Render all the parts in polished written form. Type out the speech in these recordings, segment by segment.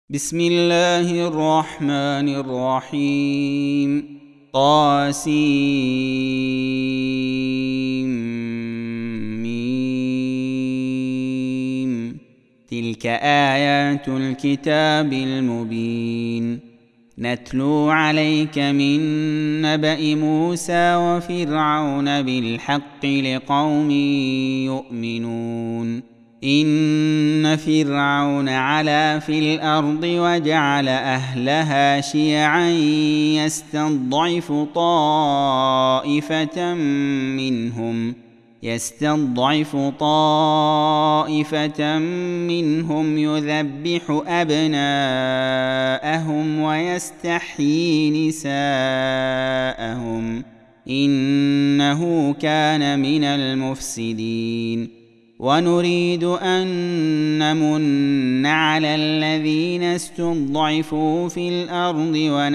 بسم الله الرحمن الرحيم طاسيم تلك آيات الكتاب المبين نتلو عليك من نبأ موسى وفرعون بالحق لقوم يؤمنون إن فرعون علا في الأرض وجعل أهلها شيعا يستضعف طائفة منهم يذبح أبناءهم ويستحيي نساءهم إنه كان من المفسدين ونريد أن نمن على الذين استضعفوا في الأرض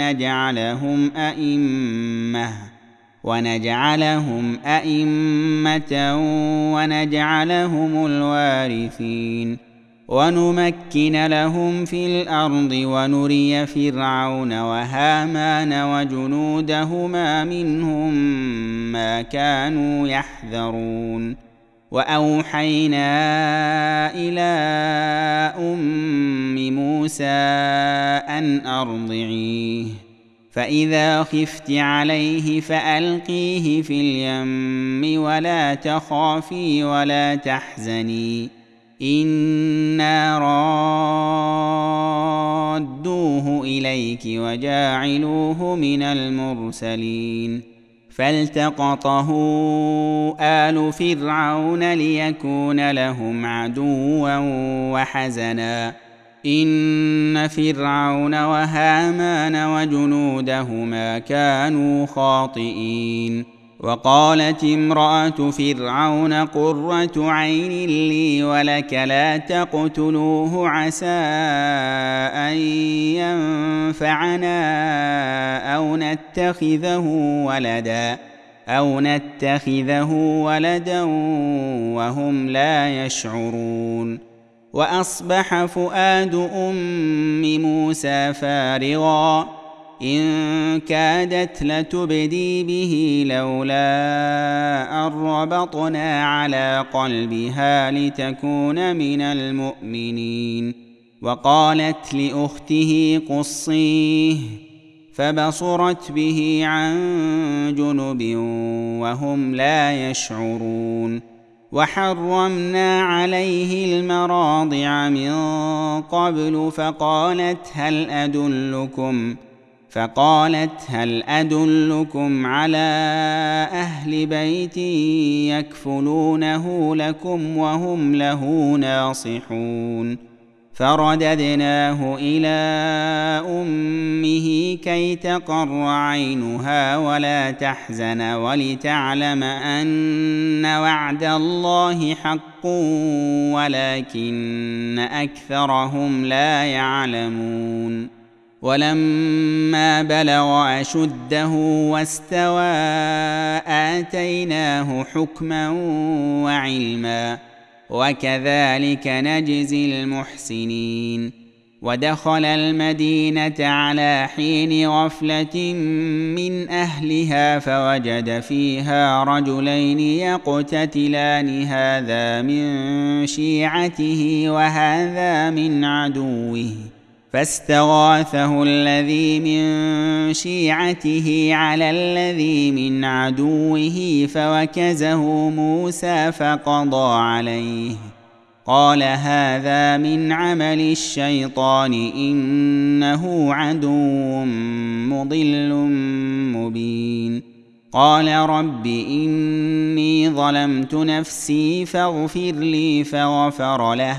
ونجعلهم أئمة ونجعلهم الوارثين ونمكن لهم في الأرض ونري فرعون وهامان وجنودهما منهم ما كانوا يحذرون وأوحينا إلى أم موسى أن أرضعيه فإذا خفت عليه فألقيه في اليم ولا تخافي ولا تحزني إنا رادوه إليك وجاعلوه من المرسلين فالتقطه آل فرعون ليكون لهم عدوا وحزنا إن فرعون وهامان وجنودهما كانوا خاطئين وقالت امرأة فرعون قرة عين لي ولك لا تقتلوه عسى أن ينفعنا أو نتخذه ولدا وهم لا يشعرون وأصبح فؤاد أم موسى فارغا إن كادت لتبدي به لولا أن ربطنا على قلبها لتكون من المؤمنين وقالت لأخته قصيه فبصرت به عن جنب وهم لا يشعرون وحرمنا عليه المراضع من قبل فقالت هل أدلكم على أهل بيت يكفلونه لكم وهم له ناصحون فرددناه إلى أمه كي تقر عينها ولا تحزن ولتعلم أن وعد الله حق ولكن أكثرهم لا يعلمون ولما بلغ أشده واستوى آتيناه حكما وعلما وكذلك نجزي المحسنين ودخل المدينة على حين غفلة من أهلها فوجد فيها رجلين يقتتلان هذا من شيعته وهذا من عدوه فاستغاثه الذي من شيعته على الذي من عدوه فوكزه موسى فقضى عليه قال هذا من عمل الشيطان إنه عدو مضل مبين قال رب إني ظلمت نفسي فاغفر لي فغفر له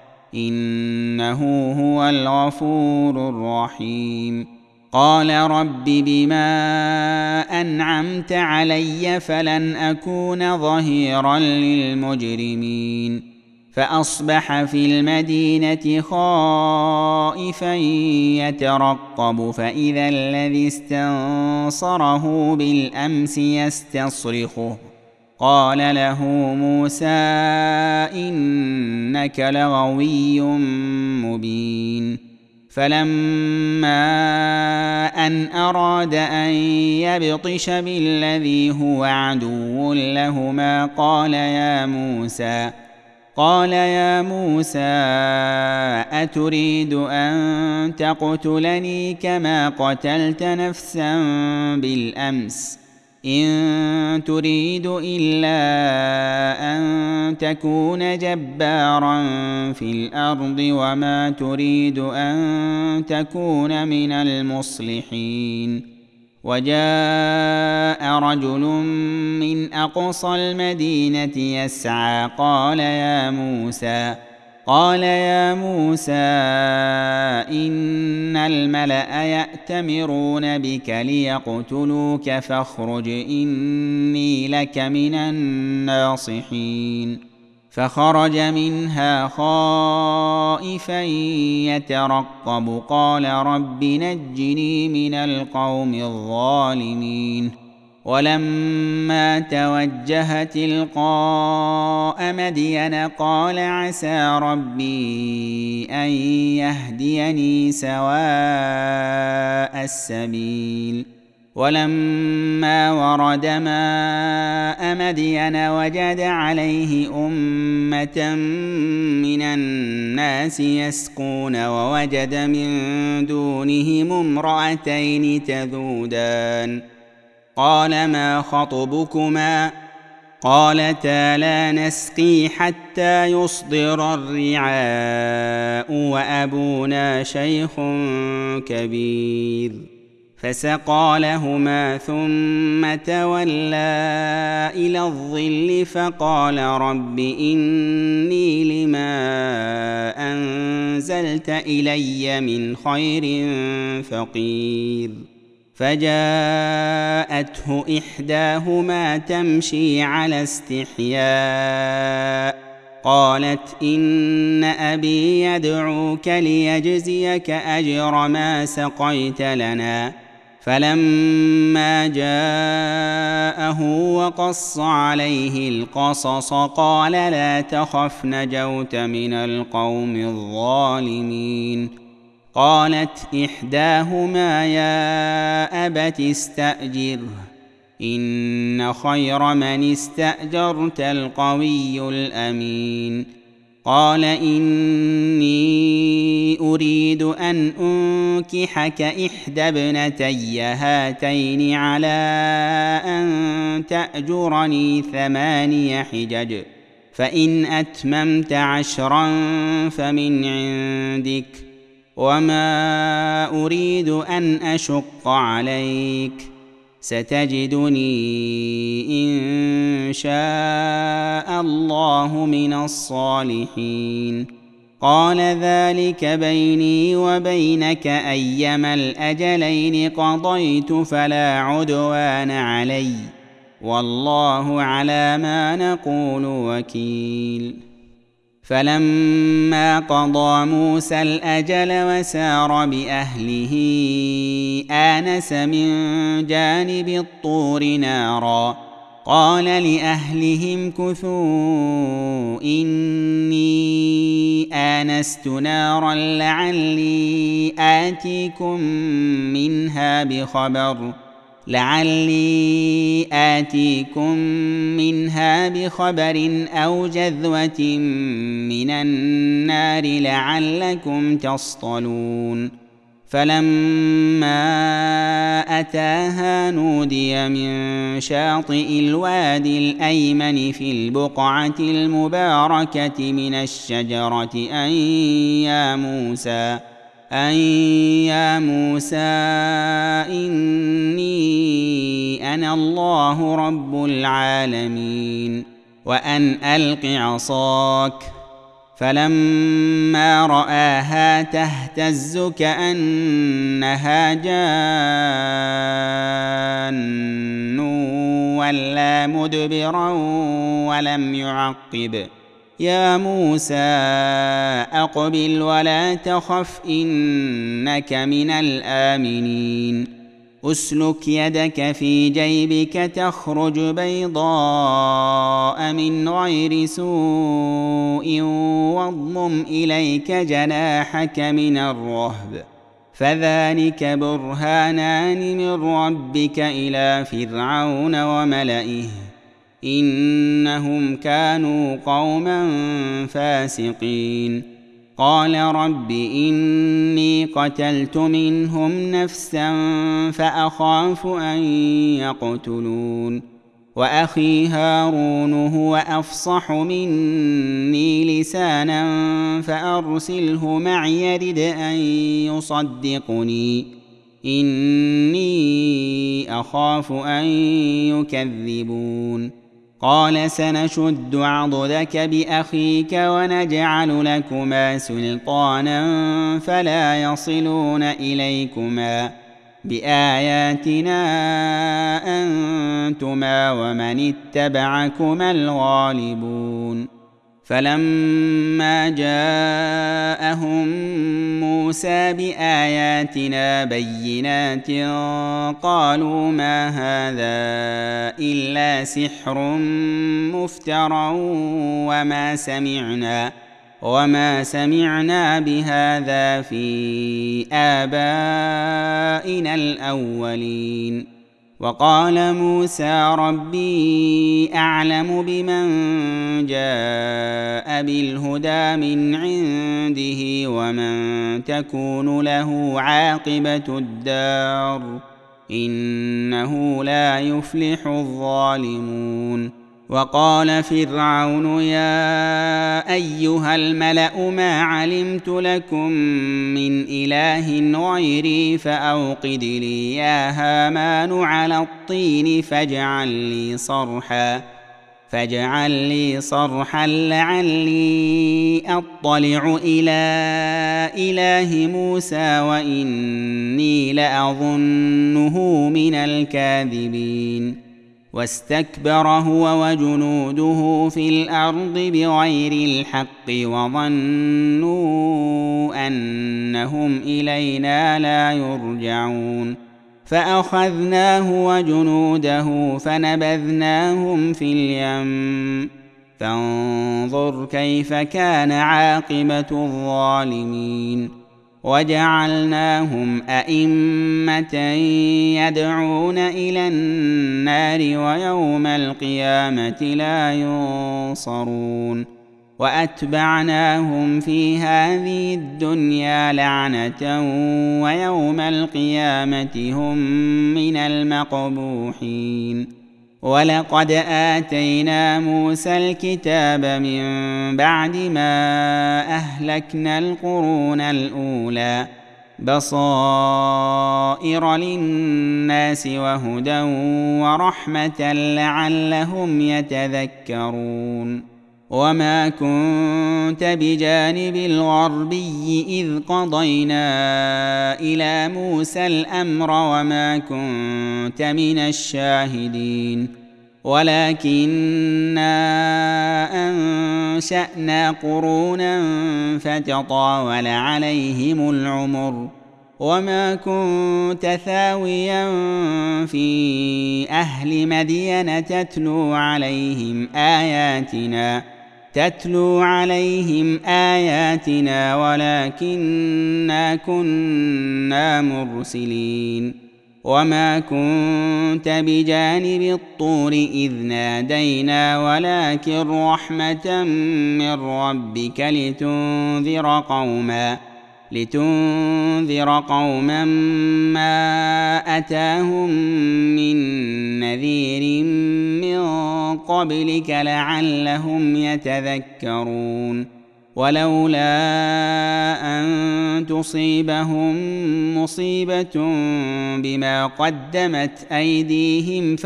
إنه هو الغفور الرحيم قال رب بما أنعمت علي فلن أكون ظهيرا للمجرمين فأصبح في المدينة خائفا يترقب فإذا الذي استنصره بالأمس يستصرخه قال له موسى إنك لغوي مبين فلما أن أراد أن يبطش بالذي هو عدو لهما قال يا موسى أتريد أن تقتلني كما قتلت نفسا بالأمس إن تريد إلا أن تكون جبارا في الأرض وما تريد أن تكون من المصلحين. وجاء رجل من أقصى المدينة يسعى قال يا موسى إن الملأ يأتمرون بك ليقتلوك فاخرج إني لك من الناصحين. فخرج منها خائفا يترقب قال رب نجني من القوم الظالمين. ولما توجه تلقاء مدين قال عسى ربي أن يهديني سواء السبيل. ولما ورد ماء مدين وجد عليه أمة من الناس يسقون ووجد من دونهم امرأتين تذودان قال ما خطبكما قالتا لا نسقي حتى يصدر الرعاء وأبونا شيخ كبير. فسقى لهما ثم تولى إلى الظل فقال رب إني لما أنزلت إلي من خير فقير. فجاءته إحداهما تمشي على استحياء قالت إن أبي يدعوك ليجزيك أجر ما سقيت لنا. فلما جاءه وقص عليه القصص قال لا تخف نجوت من القوم الظالمين. قالت إحداهما يا أبت استأجره إن خير من استأجرت القوي الأمين. قال إني أريد أن أنكحك إحدى ابنتي هاتين على أن تأجرني 8 حجج فإن أتممت 10 فمن عندك وما أريد أن أشق عليك ستجدني إن شاء الله من الصالحين. قال ذلك بيني وبينك أيما الأجلين قضيت فلا عدوان علي والله على ما نقول وكيل. فلما قضى موسى الأجل وسار بأهله آنس من جانب الطور نارا قال لأهلهم كثوا إني آنست نارا لعلي آتيكم منها بخبر أو جذوة من النار لعلكم تصطلون. فلما أتاها نودي من شاطئ الوادي الأيمن في البقعة المباركة من الشجرة أن يا موسى إني أنا الله رب العالمين وأن ألق عصاك. فلما رآها تهتز كأنها جان ولا مدبرا ولم يعقب. يا موسى أقبل ولا تخف إنك من الآمنين. اسلك يدك في جيبك تخرج بيضاء من غير سوء واضمم إليك جناحك من الرهب فذلك برهانان من ربك إلى فرعون وملئه إنهم كانوا قوما فاسقين قال رب إني قتلت منهم نفسا فأخاف أن يقتلون وأخي هارون هو أفصح مني لسانا فأرسله معي يرد أن يصدقني إني أخاف أن يكذبون قال سنشد عضدك بأخيك ونجعل لكما سلطانا فلا يصلون إليكما بآياتنا أنتما ومن اتبعكما الغالبون فلما جاءهم موسى بآياتنا بينات قالوا ما هذا إلا سحر مفترى وما سمعنا بهذا في آبائنا الأولين وقال موسى ربي أعلم بمن جاء بالهدى من عنده ومن تكون له عاقبة الدار إنه لا يفلح الظالمون وقال فرعون يا أيها الملأ ما علمت لكم من إله غيري فأوقد لي يا هامان على الطين فاجعل لي صرحا لعلي أطلع إلى إله موسى وإني لأظنه من الكاذبين واستكبر هو وجنوده في الأرض بغير الحق وظنوا أنهم إلينا لا يرجعون فأخذناه وجنوده فنبذناهم في اليم فانظر كيف كان عاقبة الظالمين وجعلناهم أئمة يدعون إلى النار ويوم القيامة لا ينصرون وأتبعناهم في هذه الدنيا لعنة ويوم القيامة هم من المقبوحين ولقد آتينا موسى الكتاب من بعد ما أهلكنا القرون الأولى بصائر للناس وهدى ورحمة لعلهم يتذكرون وما كنت بجانب الغربي إذ قضينا إلى موسى الأمر وما كنت من الشاهدين ولكننا أنشأنا قرونا فتطاول عليهم العمر وما كنت ثاويا في أهل مدين تتلو عليهم آياتنا ولكننا كنا مرسلين وما كنت بجانب الطور إذ نادينا ولكن رحمة من ربك لتنذر قوما ما أتاهم من نذير من قبلك لعلهم يتذكرون ولولا أن تصيبهم مصيبة بما قدمت أيديهم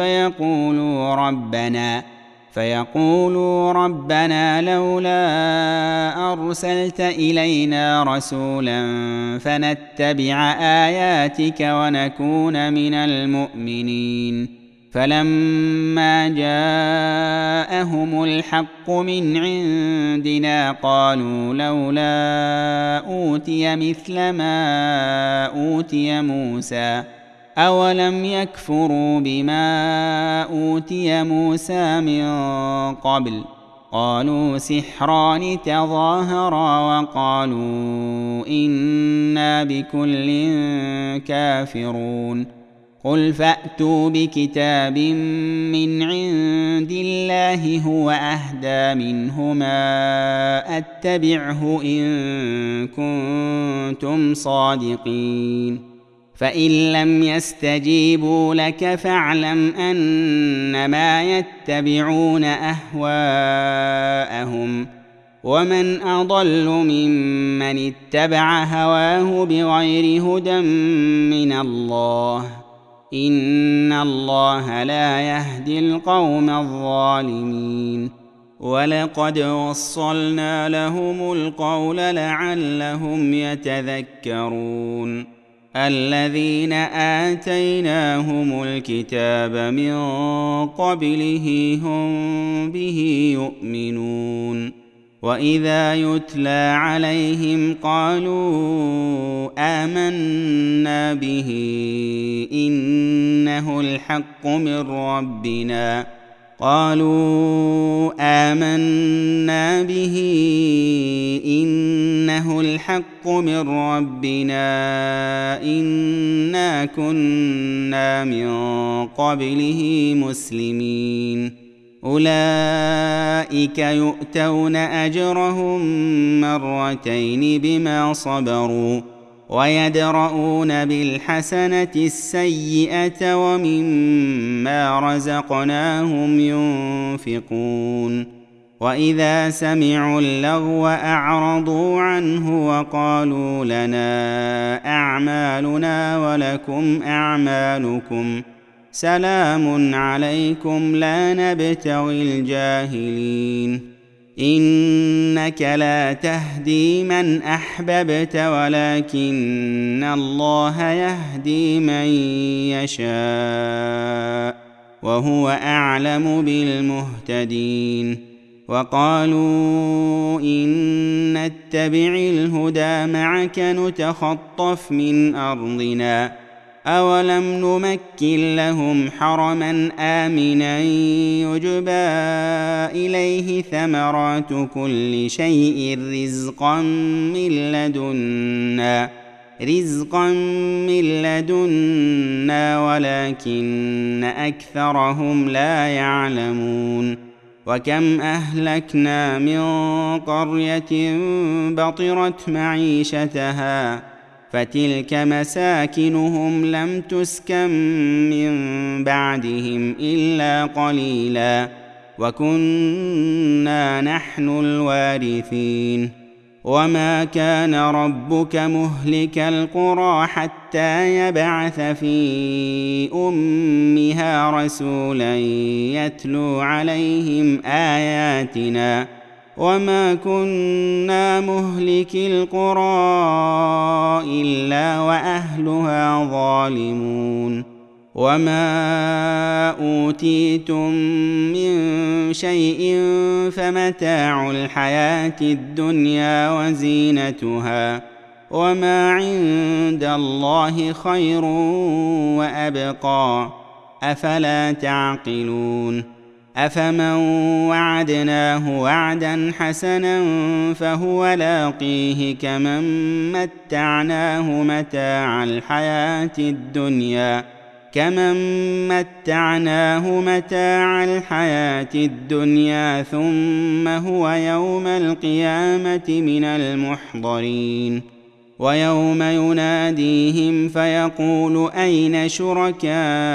فيقولوا ربنا لولا أرسلت إلينا رسولا فنتبع آياتك ونكون من المؤمنين فلما جاءهم الحق من عندنا قالوا لولا أوتي مثل ما أوتي موسى أولم يكفروا بما أوتي موسى من قبل قالوا سحران تظاهرا وقالوا إنا بكل كافرون قل فأتوا بكتاب من عند الله هو أهدى منهما أتبعه إن كنتم صادقين فإن لم يستجيبوا لك فاعلم أنما يتبعون أهواءهم ومن أضل ممن اتبع هواه بغير هدى من الله إن الله لا يهدي القوم الظالمين ولقد وصلنا لهم القول لعلهم يتذكرون الذين آتيناهم الكتاب من قبله هم به يؤمنون وإذا يتلى عليهم قالوا آمنا به إنه الحق من ربنا إنا كنا من قبله مسلمين أولئك يؤتون أجرهم مرتين بما صبروا ويدرؤون بالحسنة السيئة ومما رزقناهم ينفقون وإذا سمعوا اللغو أعرضوا عنه وقالوا لنا أعمالنا ولكم أعمالكم سلام عليكم لا نبتغي الجاهلين إنك لا تهدي من أحببت ولكن الله يهدي من يشاء وهو أعلم بالمهتدين وقالوا إن نتبع الهدى معك نتخطف من أرضنا أولم نمكن لهم حرما آمنا يجبى إليه ثمرات كل شيء رزقا من لدنا ولكن أكثرهم لا يعلمون وكم أهلكنا من قرية بطرت معيشتها فتلك مساكنهم لم تسكن من بعدهم إلا قليلا وكنا نحن الوارثين وما كان ربك مهلك القرى حتى يبعث في أمها رسولا يتلو عليهم آياتنا وما كنا مهلك القرى إلا وأهلها ظالمون وما أوتيتم من شيء فمتاع الحياة الدنيا وزينتها وما عند الله خير وأبقى أفلا تعقلون أفمن وعدناه وعدا حسنا فهو لاقيه كمن متعناه متاع الحياة الدنيا ثم هو يوم القيامة من المحضرين ويوم يناديهم فيقول أين شركائي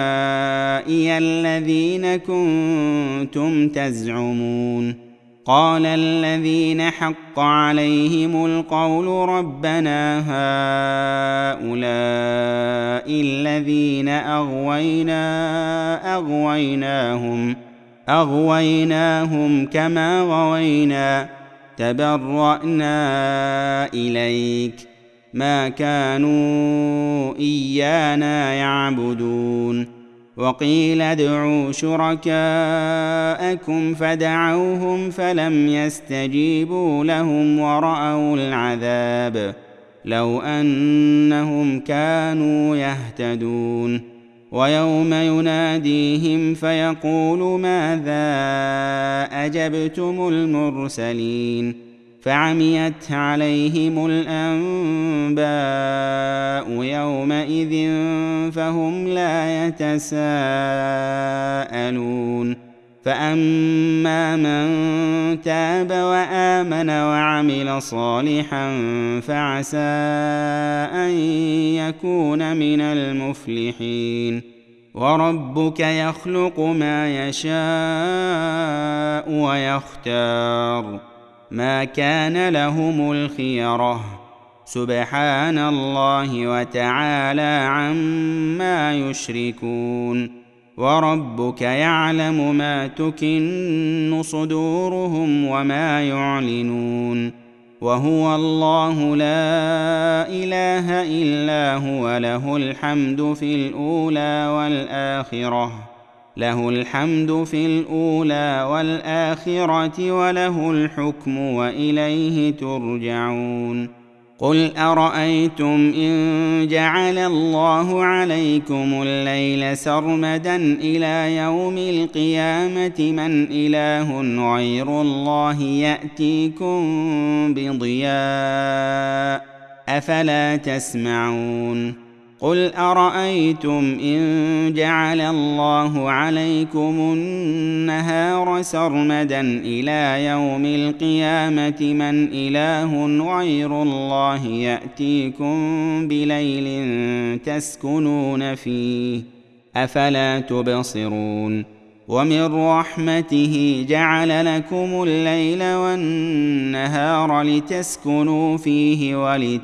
الذين كنتم تزعمون قال الذين حق عليهم القول ربنا هؤلاء الذين أغويناهم كما غوينا تبرأنا إليك ما كانوا إيانا يعبدون وقيل ادعوا شركاءكم فدعوهم فلم يستجيبوا لهم ورأوا العذاب لو أنهم كانوا يهتدون ويوم يناديهم فيقول ماذا أجبتم المرسلين فعميت عليهم الأنباء يومئذ فهم لا يتساءلون فأما من تاب وآمن وعمل صالحا فعسى أن يكون من المفلحين وربك يخلق ما يشاء ويختار ما كان لهم الخيرة سبحان الله وتعالى عما يشركون وربك يعلم ما تكن صدورهم وما يعلنون وهو الله لا إله إلا هو له الحمد في الأولى والآخرة وله الحكم وإليه ترجعون قل أرأيتم إن جعل الله عليكم الليل سرمدا إلى يوم القيامة من إله غير الله يأتيكم بضياء أفلا تسمعون قل أرأيتم إن جعل الله عليكم النهار سرمدا إلى يوم القيامة من إله غير الله يأتيكم بليل تسكنون فيه أفلا تبصرون ومن رحمته جعل لكم الليل والنهار لتسكنوا فيه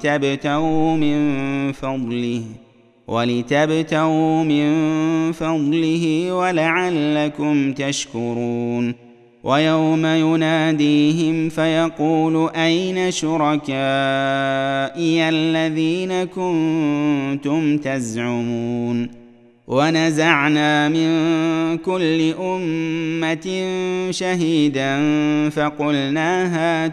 ولتبتغوا من فضله ولعلكم تشكرون ويوم يناديهم فيقول أين شركائي الذين كنتم تزعمون ونزعنا من كل أمة شهيدا فقلنا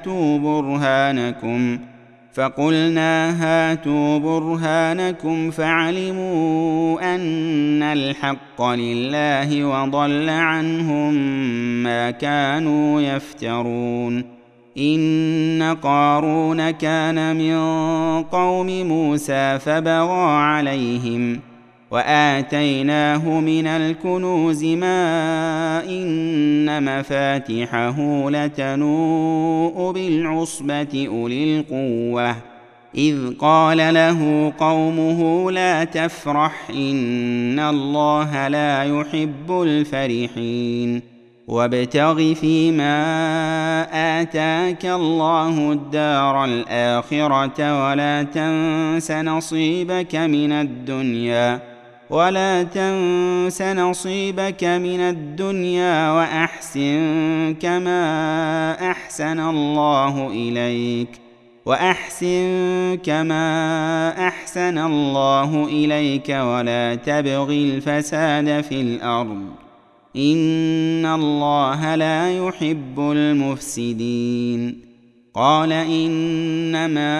هاتوا برهانكم فعلموا أن الحق لله وضل عنهم ما كانوا يفترون إن قارون كان من قوم موسى فبغى عليهم وآتيناه من الكنوز ما إن مفاتحه لتنوء بالعصبة أولي القوة إذ قال له قومه لا تفرح إن الله لا يحب الفرحين وابتغ فيما آتاك الله الدار الآخرة ولا تنس نصيبك من الدنيا وأحسن كما أحسن الله إليك ولا تبغ الفساد في الأرض إن الله لا يحب المفسدين قال إنما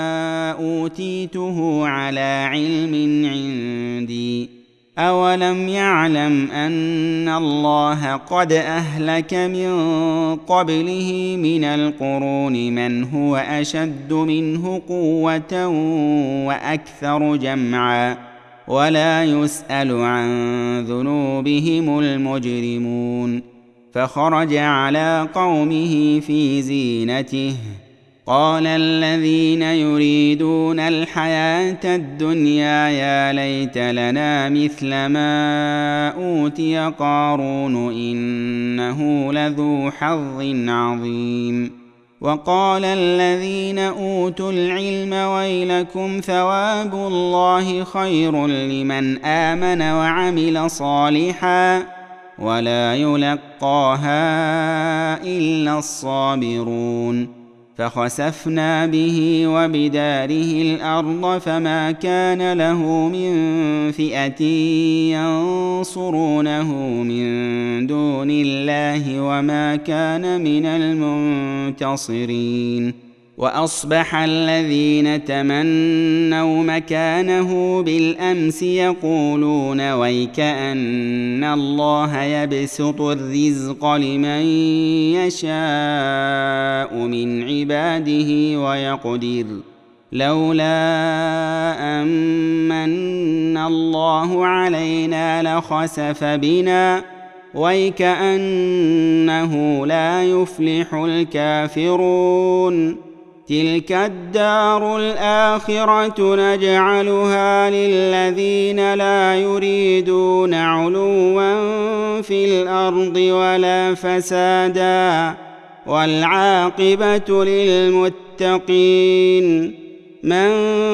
أوتيته على علم عندي أولم يعلم أن الله قد أهلك من قبله من القرون من هو أشد منه قوة وأكثر جمعا ولا يسأل عن ذنوبهم المجرمون فخرج على قومه في زينته قال الذين يريدون الحياة الدنيا يا ليت لنا مثل ما أوتي قارون إنه لذو حظ عظيم وقال الذين أوتوا العلم ويلكم ثواب الله خير لمن آمن وعمل صالحا ولا يلقاها إلا الصابرون فخسفنا به وبداره الأرض فما كان له من فئة ينصرونه من دون الله وما كان من المنتصرين وأصبح الذين تمنوا مكانه بالأمس يقولون ويكأن الله يبسط الرزق لمن يشاء من عباده ويقدر لولا أمن الله علينا لخسف بنا ويكأنه لا يفلح الكافرون تلك الدار الآخرة نجعلها للذين لا يريدون علوا في الأرض ولا فسادا والعاقبة للمتقين من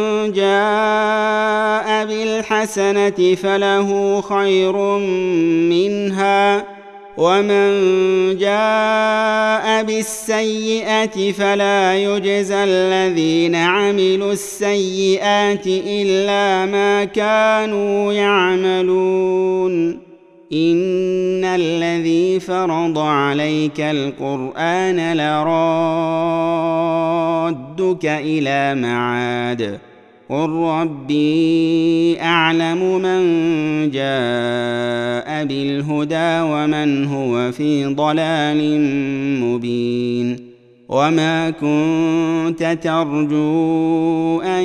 جاء بالحسنة فله خير منها ومن جاء بالسيئة فلا يجزى الذين عملوا السيئات إلا ما كانوا يعملون إن الذي فرض عليك القرآن لرادك إلى معاد قل ربي أعلم من جاء بالهدى ومن هو في ضلال مبين وما كنت ترجو أن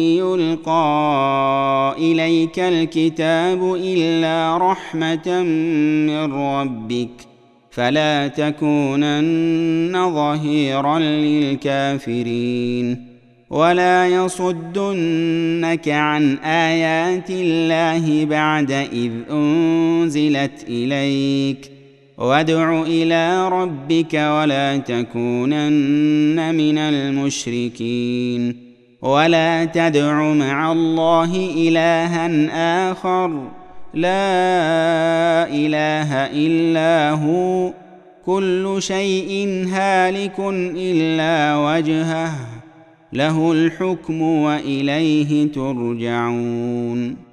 يلقى إليك الكتاب إلا رحمة من ربك فلا تكونن ظهيرا للكافرين ولا يصدنك عن آيات الله بعد إذ أنزلت إليك وادع إلى ربك ولا تكونن من المشركين ولا تدع مع الله إلها آخر لا إله إلا هو كل شيء هالك إلا وجهه له الحكم وإليه ترجعون